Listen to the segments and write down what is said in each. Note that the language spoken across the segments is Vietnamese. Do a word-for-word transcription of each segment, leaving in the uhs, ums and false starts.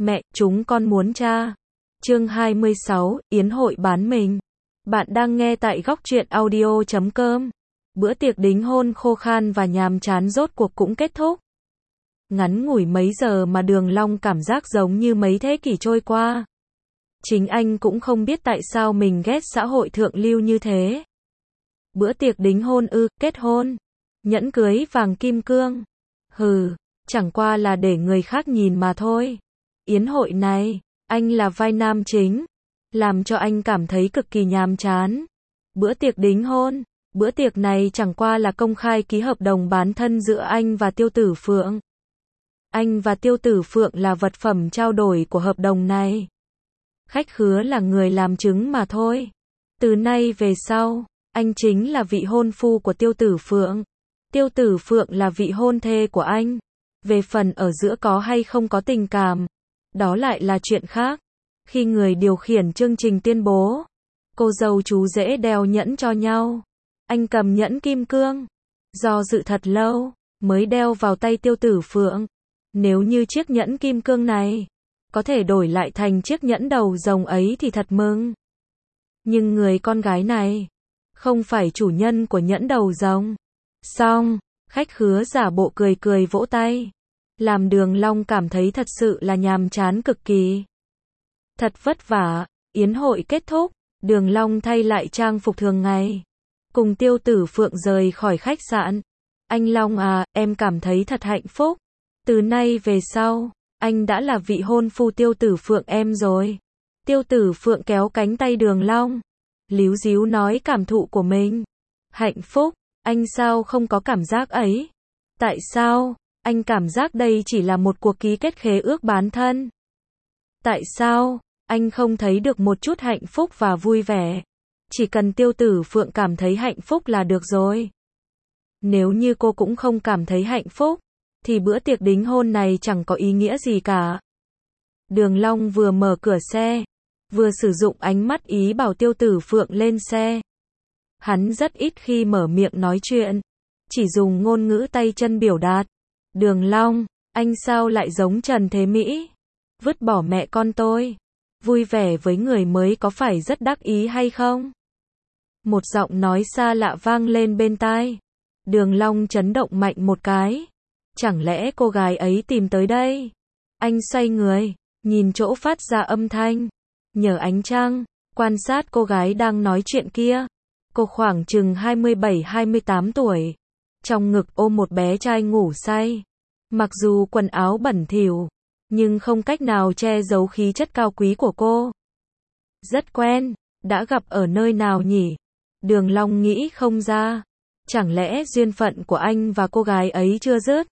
Mẹ, chúng con muốn cha. Chương hai mươi sáu, Yến hội bán mình. Bạn đang nghe tại góc truyện audio chấm com. Bữa tiệc đính hôn khô khan và nhàm chán rốt cuộc cũng kết thúc. Ngắn ngủi mấy giờ mà Đường Long cảm giác giống như mấy thế kỷ trôi qua. Chính anh cũng không biết tại sao mình ghét xã hội thượng lưu như thế. Bữa tiệc đính hôn ư, kết hôn. Nhẫn cưới vàng kim cương. Hừ, chẳng qua là để người khác nhìn mà thôi. Yến hội này, anh là vai nam chính, làm cho anh cảm thấy cực kỳ nhàm chán. Bữa tiệc đính hôn, bữa tiệc này chẳng qua là công khai ký hợp đồng bán thân giữa anh và Tiêu Tử Phượng. Anh và Tiêu Tử Phượng là vật phẩm trao đổi của hợp đồng này. Khách khứa là người làm chứng mà thôi. Từ nay về sau, anh chính là vị hôn phu của Tiêu Tử Phượng. Tiêu Tử Phượng là vị hôn thê của anh. Về phần ở giữa có hay không có tình cảm, đó lại là chuyện khác. Khi người điều khiển chương trình tuyên bố, cô dâu chú rể đeo nhẫn cho nhau. Anh cầm nhẫn kim cương, do dự thật lâu, mới đeo vào tay Tiêu Tử Phượng. Nếu như chiếc nhẫn kim cương này có thể đổi lại thành chiếc nhẫn đầu rồng ấy thì thật mừng. Nhưng người con gái này không phải chủ nhân của nhẫn đầu rồng. Xong, khách khứa giả bộ cười cười vỗ tay, làm Đường Long cảm thấy thật sự là nhàm chán cực kỳ. Thật vất vả, yến hội kết thúc, Đường Long thay lại trang phục thường ngày, cùng Tiêu Tử Phượng rời khỏi khách sạn. Anh Long à, em cảm thấy thật hạnh phúc. Từ nay về sau, anh đã là vị hôn phu Tiêu Tử Phượng em rồi. Tiêu Tử Phượng kéo cánh tay Đường Long, líu díu nói cảm thụ của mình. Hạnh phúc, anh sao không có cảm giác ấy? Tại sao? Anh cảm giác đây chỉ là một cuộc ký kết khế ước bán thân. Tại sao? Anh không thấy được một chút hạnh phúc và vui vẻ. Chỉ cần Tiêu Tử Phượng cảm thấy hạnh phúc là được rồi. Nếu như cô cũng không cảm thấy hạnh phúc, thì bữa tiệc đính hôn này chẳng có ý nghĩa gì cả. Đường Long vừa mở cửa xe, vừa sử dụng ánh mắt ý bảo Tiêu Tử Phượng lên xe. Hắn rất ít khi mở miệng nói chuyện, chỉ dùng ngôn ngữ tay chân biểu đạt. Đường Long, anh sao lại giống Trần Thế Mỹ? Vứt bỏ mẹ con tôi, vui vẻ với người mới có phải rất đắc ý hay không? Một giọng nói xa lạ vang lên bên tai. Đường Long chấn động mạnh một cái. Chẳng lẽ cô gái ấy tìm tới đây? Anh xoay người, nhìn chỗ phát ra âm thanh, nhờ ánh trăng, quan sát cô gái đang nói chuyện kia. Cô khoảng chừng hai mươi bảy hai mươi tám tuổi, trong ngực ôm một bé trai ngủ say. Mặc dù quần áo bẩn thỉu, nhưng không cách nào che giấu khí chất cao quý của cô. Rất quen, đã gặp ở nơi nào nhỉ? Đường Long nghĩ không ra. Chẳng lẽ duyên phận của anh và cô gái ấy chưa dứt?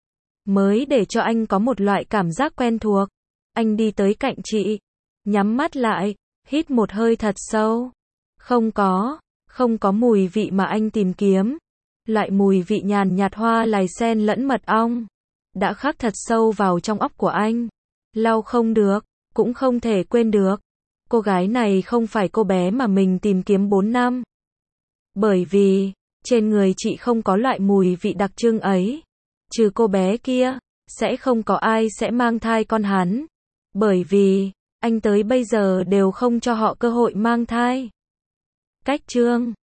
Mới để cho anh có một loại cảm giác quen thuộc. Anh đi tới cạnh chị, nhắm mắt lại, hít một hơi thật sâu. Không có, không có mùi vị mà anh tìm kiếm. Loại mùi vị nhàn nhạt hoa lài sen lẫn mật ong đã khắc thật sâu vào trong óc của anh. Lau không được, cũng không thể quên được. Cô gái này không phải cô bé mà mình tìm kiếm bốn năm. Bởi vì, trên người chị không có loại mùi vị đặc trưng ấy. Trừ cô bé kia, sẽ không có ai sẽ mang thai con hắn. Bởi vì, anh tới bây giờ đều không cho họ cơ hội mang thai. Cách chương